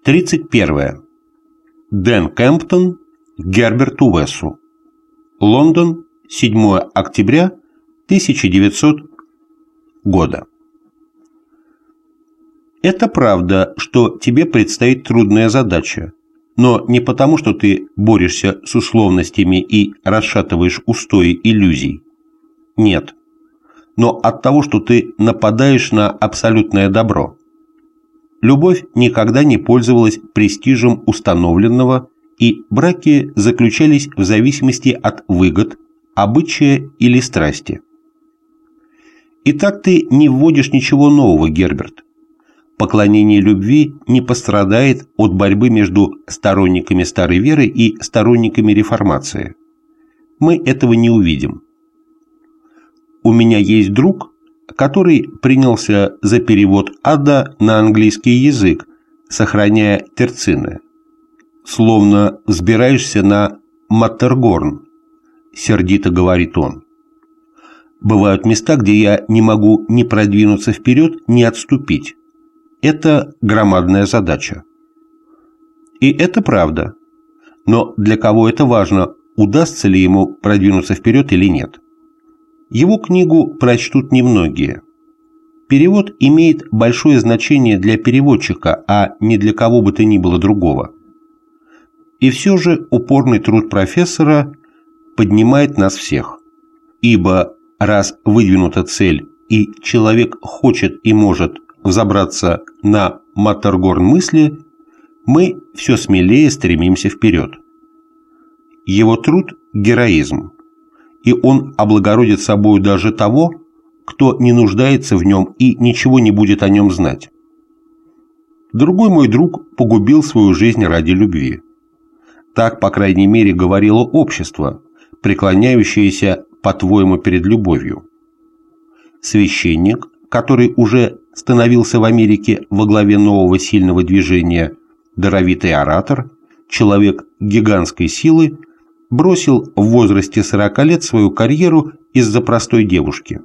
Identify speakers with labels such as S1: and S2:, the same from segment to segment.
S1: 31. Дэн Кэмптон Герберту Уэссу. Лондон, 7 октября 1900 года. Это правда, что тебе предстоит трудная задача, но не потому, что ты борешься с условностями и расшатываешь устои иллюзий. Нет. Но от того, что ты нападаешь на абсолютное добро. Любовь никогда не пользовалась престижем установленного, и браки заключались в зависимости от выгод, обычая или страсти. Итак, ты не вводишь ничего нового, Герберт. Поклонение любви не пострадает от борьбы между сторонниками старой веры и сторонниками реформации. Мы этого не увидим. У меня есть друг, который принялся за перевод ада на английский язык, сохраняя терцины. Словно взбираешься на Маттерхорн, сердито говорит он. Бывают места, где я не могу ни продвинуться вперед, ни отступить. Это громадная задача. И это правда. Но для кого это важно, удастся ли ему продвинуться вперед или нет? Его книгу прочтут немногие. Перевод имеет большое значение для переводчика, а не для кого бы то ни было другого. И все же упорный труд профессора поднимает нас всех. Ибо раз выдвинута цель, и человек хочет и может взобраться на Маттерхорн мысли, мы все смелее стремимся вперед. Его труд – героизм, и он облагородит собою даже того, кто не нуждается в нем и ничего не будет о нем знать. Другой мой друг погубил свою жизнь ради любви. Так, по крайней мере, говорило общество, преклоняющееся, по-твоему, перед любовью. Священник, который уже становился в Америке во главе нового сильного движения, даровитый оратор, человек гигантской силы, бросил в возрасте 40 лет свою карьеру из-за простой девушки.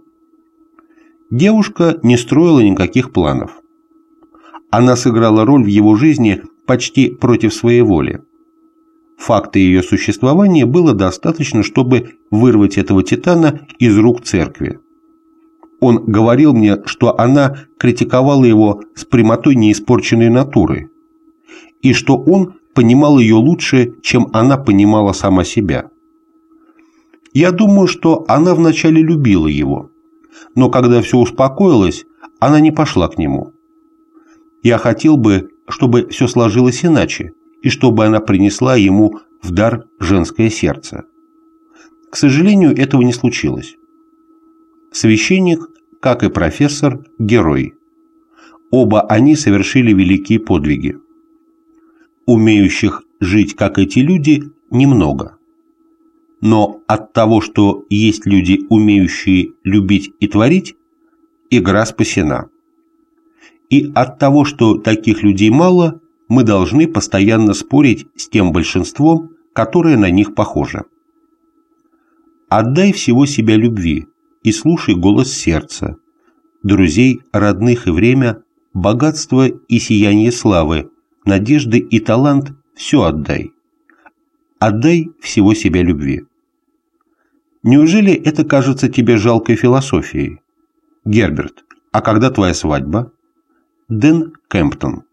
S1: Девушка не строила никаких планов. Она сыграла роль в его жизни почти против своей воли. Факта ее существования было достаточно, чтобы вырвать этого титана из рук церкви. Он говорил мне, что она критиковала его с прямотой неиспорченной натуры, и что он понимал ее лучше, чем она понимала сама себя. Я думаю, что она вначале любила его, но когда все успокоилось, она не пошла к нему. Я хотел бы, чтобы все сложилось иначе, и чтобы она принесла ему в дар женское сердце. К сожалению, этого не случилось. Священник, как и профессор, герой. Оба они совершили великие подвиги. Умеющих жить, как эти люди, немного. Но от того, что есть люди, умеющие любить и творить, игра спасена. И от того, что таких людей мало, мы должны постоянно спорить с тем большинством, которое на них похоже. Отдай всего себя любви и слушай голос сердца, друзей, родных и время, богатство и сияние славы, надежды и талант – все отдай. Отдай всего себя любви. Неужели это кажется тебе жалкой философией? Герберт, а когда твоя свадьба? Дэн Кэмптон.